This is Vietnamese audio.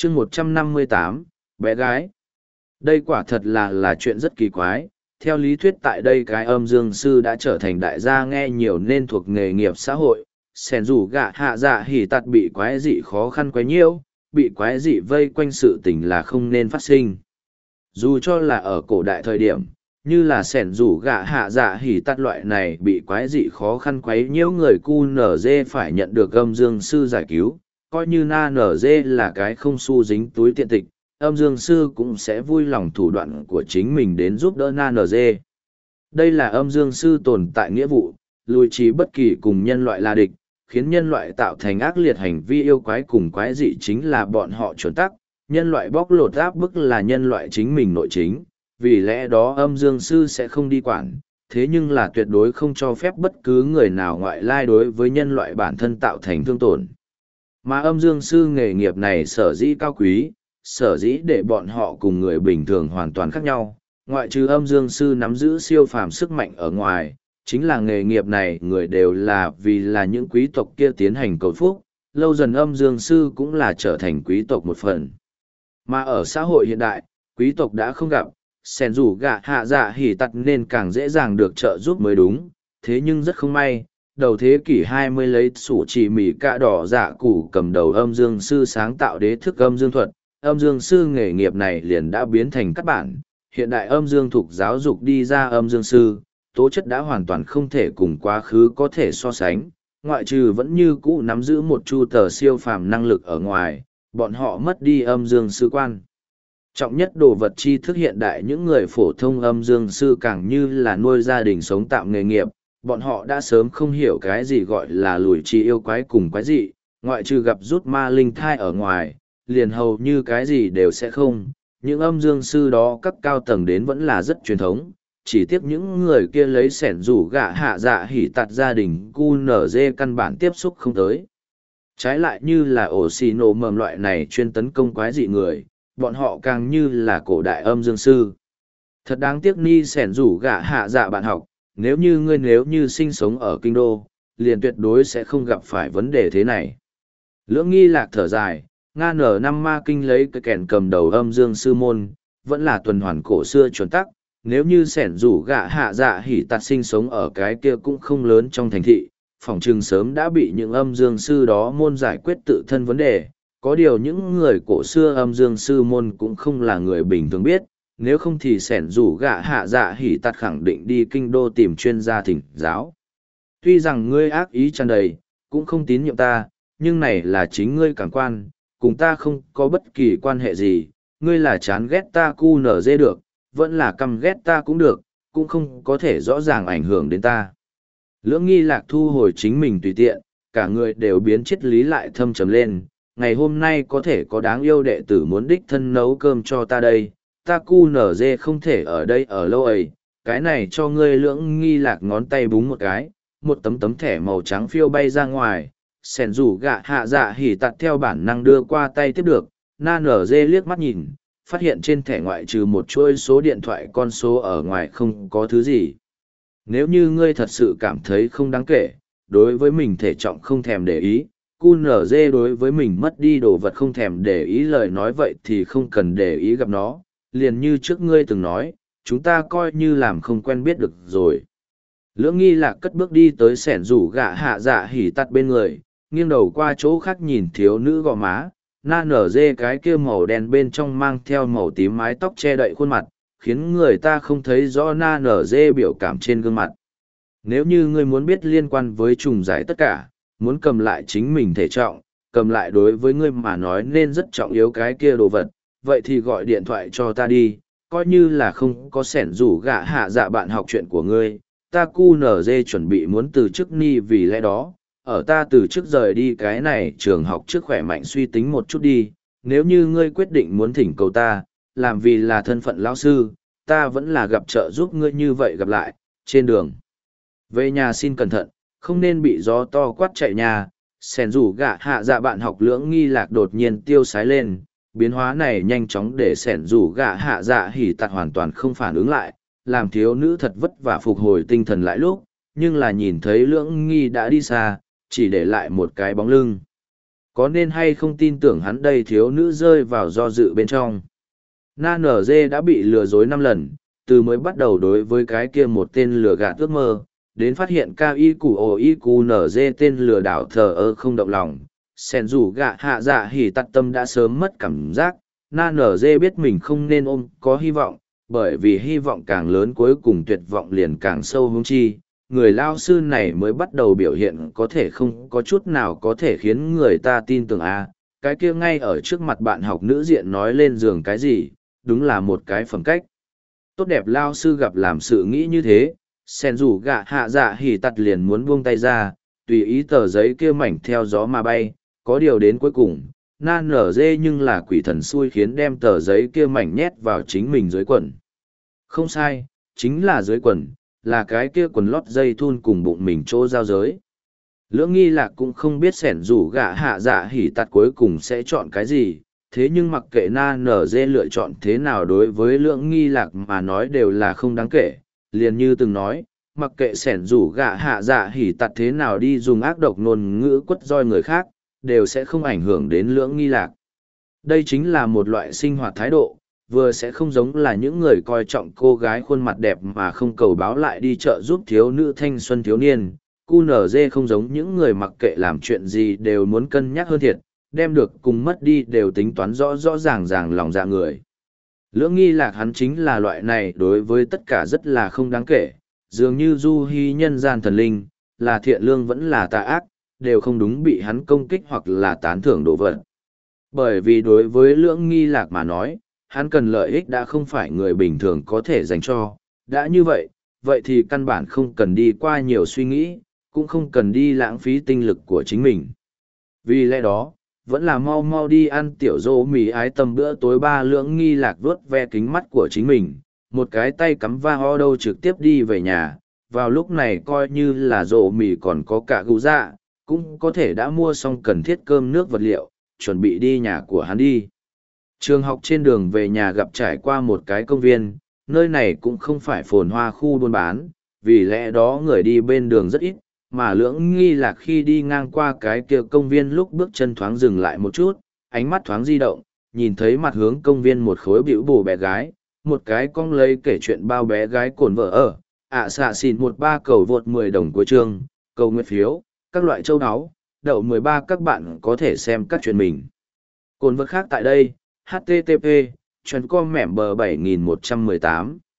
chương 158, bé gái. Đây quả thật là chuyện rất kỳ quái. Theo lý thuyết tại đây cái âm dương sư đã trở thành đại gia nghe nhiều nên thuộc nghề nghiệp xã hội. Sẻn rủ gạ hạ dạ hỉ tạt bị quái dị khó khăn quấy nhiễu, bị quái dị vây quanh sự tình là không nên phát sinh. Dù cho là ở cổ đại thời điểm, như là sẻn rủ gạ hạ dạ hỉ tạt loại này bị quái dị khó khăn quấy nhiễu người cu nở dê phải nhận được âm dương sư giải cứu, coi như na nở dê là cái không xu dính túi tiện tịch, âm dương sư cũng sẽ vui lòng thủ đoạn của chính mình đến giúp đỡ na nở dê. Đây là âm dương sư tồn tại nghĩa vụ, lùi trí bất kỳ cùng nhân loại là địch, khiến nhân loại tạo thành ác liệt hành vi yêu quái cùng quái dị chính là bọn họ chuẩn tắc, nhân loại bóc lột áp bức là nhân loại chính mình nội chính, vì lẽ đó âm dương sư sẽ không đi quản, thế nhưng là tuyệt đối không cho phép bất cứ người nào ngoại lai đối với nhân loại bản thân tạo thành thương tổn. Mà âm dương sư nghề nghiệp này sở dĩ cao quý, sở dĩ để bọn họ cùng người bình thường hoàn toàn khác nhau, ngoại trừ âm dương sư nắm giữ siêu phàm sức mạnh ở ngoài, chính là nghề nghiệp này người đều là vì là những quý tộc kia tiến hành cầu phúc, lâu dần âm dương sư cũng là trở thành quý tộc một phần. Mà ở xã hội hiện đại, quý tộc đã không gặp, sẻn rủ gạ hạ dạ hỉ tặt nên càng dễ dàng được trợ giúp mới đúng, thế nhưng rất không may, đầu thế kỷ 20 lấy sủ chỉ mì cạ đỏ dạ củ cầm đầu âm dương sư sáng tạo đế thức âm dương thuật, âm dương sư nghề nghiệp này liền đã biến thành các bản, hiện đại âm dương thuộc giáo dục đi ra âm dương sư, tố chất đã hoàn toàn không thể cùng quá khứ có thể so sánh, ngoại trừ vẫn như cũ nắm giữ một chu tờ siêu phàm năng lực ở ngoài, bọn họ mất đi âm dương sư quan. Trọng nhất đồ vật tri thức hiện đại những người phổ thông âm dương sư càng như là nuôi gia đình sống tạm nghề nghiệp, bọn họ đã sớm không hiểu cái gì gọi là lùi chi yêu quái cùng quái dị, ngoại trừ gặp rút ma linh thai ở ngoài, liền hầu như cái gì đều sẽ không. Những âm dương sư đó cấp cao tầng đến vẫn là rất truyền thống, chỉ tiếc những người kia lấy sẻn rủ gạ hạ dạ hỉ tạt gia đình cu nở dê căn bản tiếp xúc không tới. Trái lại như là ổ xì nổ mầm loại này chuyên tấn công quái dị người, bọn họ càng như là cổ đại âm dương sư. Thật đáng tiếc ni sẻn rủ gạ hạ dạ bạn học, nếu như sinh sống ở kinh đô, liền tuyệt đối sẽ không gặp phải vấn đề thế này. Lưỡng nghi lạc thở dài, Nga nở năm ma kinh lấy cái kèn cầm đầu âm dương sư môn, vẫn là tuần hoàn cổ xưa chuẩn tắc, nếu như sẻn rủ gạ hạ dạ hỉ tạt sinh sống ở cái kia cũng không lớn trong thành thị, phỏng chừng sớm đã bị những âm dương sư đó môn giải quyết tự thân vấn đề. Có điều những người cổ xưa âm dương sư môn cũng không là người bình thường biết, nếu không thì sẻn rủ gạ hạ dạ hỉ tạt khẳng định đi kinh đô tìm chuyên gia thỉnh giáo. Tuy rằng ngươi ác ý tràn đầy, cũng không tín nhiệm ta, nhưng này là chính ngươi cảm quan, cùng ta không có bất kỳ quan hệ gì, ngươi là chán ghét ta cu nở dê được, vẫn là căm ghét ta cũng được, cũng không có thể rõ ràng ảnh hưởng đến ta. Lưỡng nghi lạc thu hồi chính mình tùy tiện, cả người đều biến triết lý lại thâm trầm lên, ngày hôm nay có thể có đáng yêu đệ tử muốn đích thân nấu cơm cho ta đây, ta cu nở dê không thể ở đây ở lâu ấy, cái này cho ngươi. Lưỡng nghi lạc ngón tay búng một cái, một tấm thẻ màu trắng phiêu bay ra ngoài, sẻn rủ gạ hạ dạ hỉ tạt theo bản năng đưa qua tay tiếp được, na nở dê liếc mắt nhìn, phát hiện trên thẻ ngoại trừ một chuỗi số điện thoại con số ở ngoài không có thứ gì. Nếu như ngươi thật sự cảm thấy không đáng kể, đối với mình thể trọng không thèm để ý, QNZ đối với mình mất đi đồ vật không thèm để ý lời nói vậy thì không cần để ý gặp nó, liền như trước ngươi từng nói, chúng ta coi như làm không quen biết được rồi. Lưỡng nghi lạc cất bước đi tới sẻn rủ gạ hạ dạ hỉ tắt bên người, nghiêng đầu qua chỗ khác nhìn thiếu nữ gò má, na nở dê cái kia màu đen bên trong mang theo màu tím mái tóc che đậy khuôn mặt, khiến người ta không thấy rõ na nở dê biểu cảm trên gương mặt. Nếu như ngươi muốn biết liên quan với trùng giải tất cả, muốn cầm lại chính mình thể trọng, cầm lại đối với ngươi mà nói nên rất trọng yếu cái kia đồ vật, vậy thì gọi điện thoại cho ta đi, coi như là không có sẻn rủ gạ hạ dạ bạn học chuyện của ngươi, ta cu nở dê chuẩn bị muốn từ chức ni vì lẽ đó, ở ta từ chức rời đi cái này trường học trước khỏe mạnh suy tính một chút đi, nếu như ngươi quyết định muốn thỉnh cầu ta, làm vì là thân phận lão sư, ta vẫn là gặp trợ giúp ngươi như vậy gặp lại, trên đường. Về nhà xin cẩn thận, không nên bị gió to quát chạy nhà, sẻn rủ gạ hạ dạ bạn học lưỡng nghi lạc đột nhiên tiêu sái lên, biến hóa này nhanh chóng để sẻn rủ gạ hạ dạ hỉ tạt hoàn toàn không phản ứng lại, làm thiếu nữ thật vất vả phục hồi tinh thần lại lúc, nhưng là nhìn thấy lưỡng nghi đã đi xa, chỉ để lại một cái bóng lưng. Có nên hay không tin tưởng hắn đây thiếu nữ rơi vào do dự bên trong. Na NG đã bị lừa dối 5 lần, từ mới bắt đầu đối với cái kia một tên lừa gạt ước mơ, đến phát hiện KIQOIQNG tên lừa đảo thờ ơ không động lòng. Sen rủ gạ hạ dạ hỉ tắt tâm đã sớm mất cảm giác, Na NG biết mình không nên ôm có hy vọng, bởi vì hy vọng càng lớn cuối cùng tuyệt vọng liền càng sâu hướng chi. Người lao sư này mới bắt đầu biểu hiện có thể không có chút nào có thể khiến người ta tin tưởng cái kia ngay ở trước mặt bạn học nữ diện nói lên giường cái gì, đúng là một cái phẩm cách. Tốt đẹp lao sư gặp làm sự nghĩ như thế, sen rủ gạ hạ dạ hỉ tặt liền muốn buông tay ra, tùy ý tờ giấy kia mảnh theo gió mà bay, có điều đến cuối cùng, Na nở dê nhưng là quỷ thần xui khiến đem tờ giấy kia mảnh nhét vào chính mình dưới quần. Không sai, chính là dưới quần, là cái kia quần lót dây thun cùng bụng mình chỗ giao giới. Lưỡng nghi lạc cũng không biết sẻn rủ gạ hạ dạ hỉ tặt cuối cùng sẽ chọn cái gì, thế nhưng mặc kệ Na nở dê lựa chọn thế nào đối với lưỡng nghi lạc mà nói đều là không đáng kể, liền như từng nói, mặc kệ sẻn rủ gạ hạ dạ hỉ tặt thế nào đi dùng ác độc ngôn ngữ quất roi người khác, đều sẽ không ảnh hưởng đến lưỡng nghi lạc. Đây chính là một loại sinh hoạt thái độ, vừa sẽ không giống là những người coi trọng cô gái khuôn mặt đẹp mà không cầu báo lại đi chợ giúp thiếu nữ thanh xuân thiếu niên. QNZ không giống những người mặc kệ làm chuyện gì đều muốn cân nhắc hơn thiệt, đem được cùng mất đi đều tính toán rõ rõ ràng ràng lòng dạ người. Lưỡng nghi lạc hắn chính là loại này đối với tất cả rất là không đáng kể, dường như du hy nhân gian thần linh, là thiện lương vẫn là tà ác, đều không đúng bị hắn công kích hoặc là tán thưởng đồ vật. Bởi vì đối với lưỡng nghi lạc mà nói, hắn cần lợi ích đã không phải người bình thường có thể dành cho. Đã như vậy, vậy thì căn bản không cần đi qua nhiều suy nghĩ, cũng không cần đi lãng phí tinh lực của chính mình. Vì lẽ đó, vẫn là mau mau đi ăn tiểu dô mì ái tâm bữa tối. Ba lưỡng nghi lạc vuốt ve kính mắt của chính mình, một cái tay cắm va ho đâu trực tiếp đi về nhà. Vào lúc này coi như là dô mì còn có cả gù dạ, cũng có thể đã mua xong cần thiết cơm nước vật liệu, chuẩn bị đi nhà của hắn đi. Trường học trên đường về nhà gặp trải qua một cái công viên, nơi này cũng không phải phồn hoa khu buôn bán, vì lẽ đó người đi bên đường rất ít, mà lưỡng nghi lạc khi đi ngang qua cái kia công viên lúc bước chân thoáng dừng lại một chút, ánh mắt thoáng di động, nhìn thấy mặt hướng công viên một khối bĩu bù bé gái, một cái cong lấy kể chuyện bao bé gái cồn vợ ở, xạ xìn 13 cầu vượt 10 đồng của chương, cầu nguyện phiếu, các loại châu áo, đậu 13 các bạn có thể xem các chuyện mình. Cồn vật khác tại đây, http, chuyên com mẻm bờ 7118.